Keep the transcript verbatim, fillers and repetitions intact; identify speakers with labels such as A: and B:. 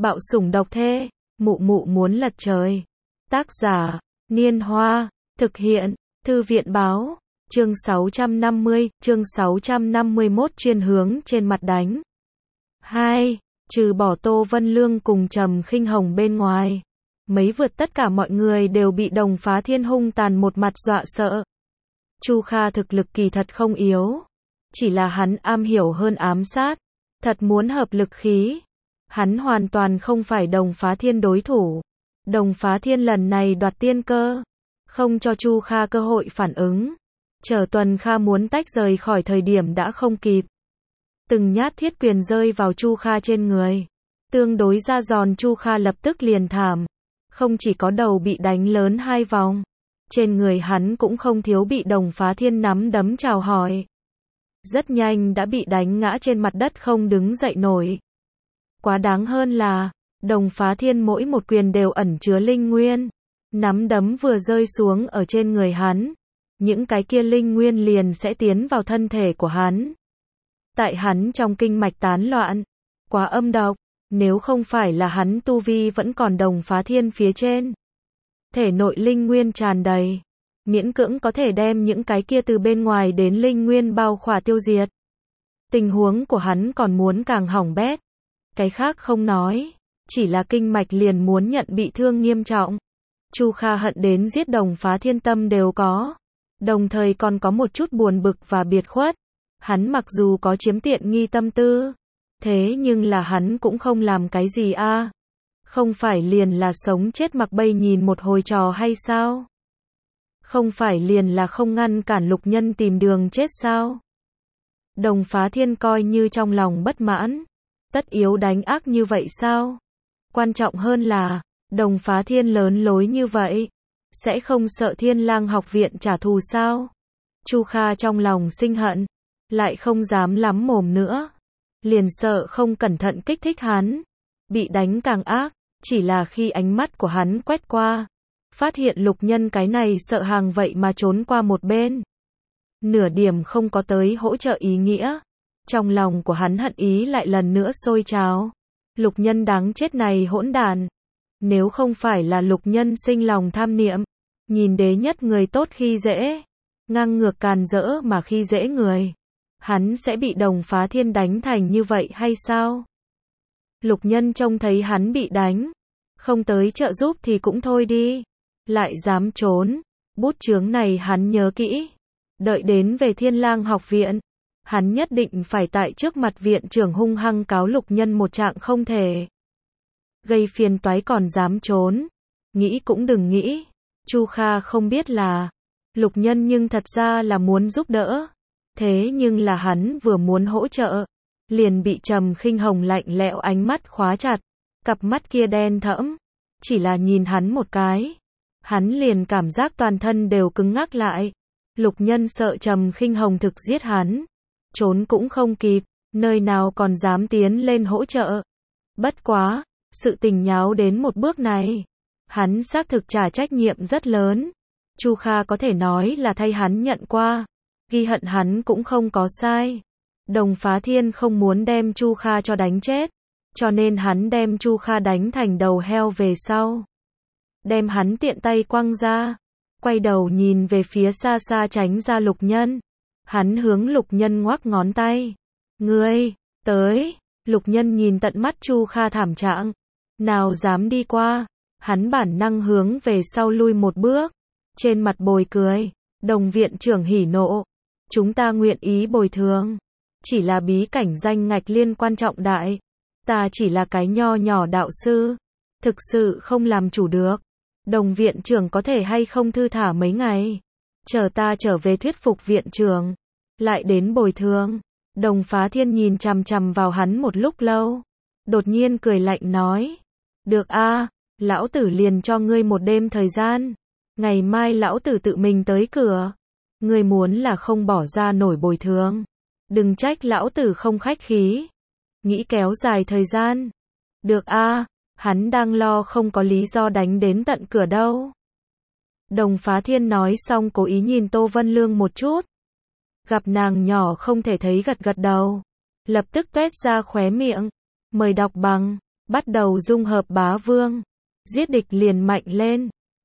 A: Bạo sủng độc thê, mụ mụ muốn lật trời. Tác giả, Niên Hoa, thực hiện, Thư viện Báo, chương sáu trăm năm mươi, chương sáu trăm năm mươi mốt chuyên hướng trên mặt đánh. hai. Trừ bỏ Tô Vân Lương cùng Trầm Khinh Hồng bên ngoài, mấy vượt tất cả mọi người đều bị Đồng Phá Thiên hung tàn một mặt dọa sợ. Chu Kha thực lực kỳ thật không yếu, chỉ là hắn am hiểu hơn ám sát, thật muốn hợp lực khí. Hắn hoàn toàn không phải Đồng Phá Thiên đối thủ. Đồng Phá Thiên lần này đoạt tiên cơ, không cho Chu Kha cơ hội phản ứng. Chờ Tuần Kha muốn tách rời khỏi thời điểm đã không kịp. Từng nhát thiết quyền rơi vào Chu Kha trên người. Tương đối ra giòn, Chu Kha lập tức liền thảm. Không chỉ có đầu bị đánh lớn hai vòng, trên người hắn cũng không thiếu bị Đồng Phá Thiên nắm đấm chào hỏi. Rất nhanh đã bị đánh ngã trên mặt đất không đứng dậy nổi. Quá đáng hơn là, Đồng Phá Thiên mỗi một quyền đều ẩn chứa linh nguyên. Nắm đấm vừa rơi xuống ở trên người hắn, những cái kia linh nguyên liền sẽ tiến vào thân thể của hắn. Tại hắn trong kinh mạch tán loạn, quá âm độc, nếu không phải là hắn tu vi vẫn còn Đồng Phá Thiên phía trên. Thể nội linh nguyên tràn đầy, miễn cưỡng có thể đem những cái kia từ bên ngoài đến linh nguyên bao khỏa tiêu diệt. Tình huống của hắn còn muốn càng hỏng bét. Cái khác không nói, chỉ là kinh mạch liền muốn nhận bị thương nghiêm trọng. Chu Kha hận đến giết Đồng Phá Thiên tâm đều có, đồng thời còn có một chút buồn bực và biệt khuất. Hắn mặc dù có chiếm tiện nghi tâm tư, thế nhưng là hắn cũng không làm cái gì a. À. Không phải liền là sống chết mặc bay nhìn một hồi trò hay sao? Không phải liền là không ngăn cản Lục Nhân tìm đường chết sao? Đồng Phá Thiên coi như trong lòng bất mãn, tất yếu đánh ác như vậy sao? Quan trọng hơn là, Đồng Phá Thiên lớn lối như vậy, sẽ không sợ Thiên Lang học viện trả thù sao? Chu Kha trong lòng sinh hận, lại không dám lắm mồm nữa, liền sợ không cẩn thận kích thích hắn, bị đánh càng ác. Chỉ là khi ánh mắt của hắn quét qua, phát hiện Lục Nhân cái này sợ hàng vậy mà trốn qua một bên, nửa điểm không có tới hỗ trợ ý nghĩa. Trong lòng của hắn hận ý lại lần nữa sôi trào. Lục Nhân đáng chết này hỗn đản, nếu không phải là Lục Nhân sinh lòng tham niệm, nhìn đế nhất người tốt khi dễ, ngang ngược càn rỡ mà khi dễ người, hắn sẽ bị Đồng Phá Thiên đánh thành như vậy hay sao? Lục Nhân trông thấy hắn bị đánh, không tới trợ giúp thì cũng thôi đi, lại dám trốn. Bút chướng này hắn nhớ kỹ, đợi đến về Thiên Lang học viện, hắn nhất định phải tại trước mặt viện trưởng hung hăng cáo Lục Nhân một trạng không thể. Gây phiền toái còn dám trốn, nghĩ cũng đừng nghĩ. Chu Kha không biết là, Lục Nhân nhưng thật ra là muốn giúp đỡ, thế nhưng là hắn vừa muốn hỗ trợ, liền bị Trầm Khinh Hồng lạnh lẽo ánh mắt khóa chặt. Cặp mắt kia đen thẫm, chỉ là nhìn hắn một cái, hắn liền cảm giác toàn thân đều cứng ngắc lại. Lục Nhân sợ Trầm Khinh Hồng thực giết hắn, trốn cũng không kịp, nơi nào còn dám tiến lên hỗ trợ. Bất quá, sự tình nháo đến một bước này, hắn xác thực trả trách nhiệm rất lớn. Chu Kha có thể nói là thay hắn nhận qua, ghi hận hắn cũng không có sai. Đồng Phá Thiên không muốn đem Chu Kha cho đánh chết, cho nên hắn đem Chu Kha đánh thành đầu heo về sau, đem hắn tiện tay quăng ra, quay đầu nhìn về phía xa xa tránh ra Lục Nhân. Hắn hướng Lục Nhân ngoắc ngón tay, ngươi, tới. Lục Nhân nhìn tận mắt Chu Kha thảm trạng, nào dám đi qua, hắn bản năng hướng về sau lui một bước, trên mặt bồi cười. Đồng viện trưởng hỉ nộ, chúng ta nguyện ý bồi thường, chỉ là bí cảnh danh ngạch liên quan trọng đại, ta chỉ là cái nho nhỏ đạo sư, thực sự không làm chủ được. Đồng viện trưởng có thể hay không thư thả mấy ngày, chờ ta trở về thuyết phục viện trưởng, lại đến bồi thường. Đồng Phá Thiên nhìn chằm chằm vào hắn một lúc lâu, đột nhiên cười lạnh nói, được a, lão tử liền cho ngươi một đêm thời gian, ngày mai lão tử tự mình tới cửa, ngươi muốn là không bỏ ra nổi bồi thường, đừng trách lão tử không khách khí. Nghĩ kéo dài thời gian, được a, hắn đang lo không có lý do đánh đến tận cửa đâu. Đồng Phá Thiên nói xong cố ý nhìn Tô Vân Lương một chút, gặp nàng nhỏ không thể thấy gật gật đầu, lập tức tuét ra khóe miệng, mời đọc bằng bắt đầu dung hợp bá vương. Giết địch liền mạnh lên.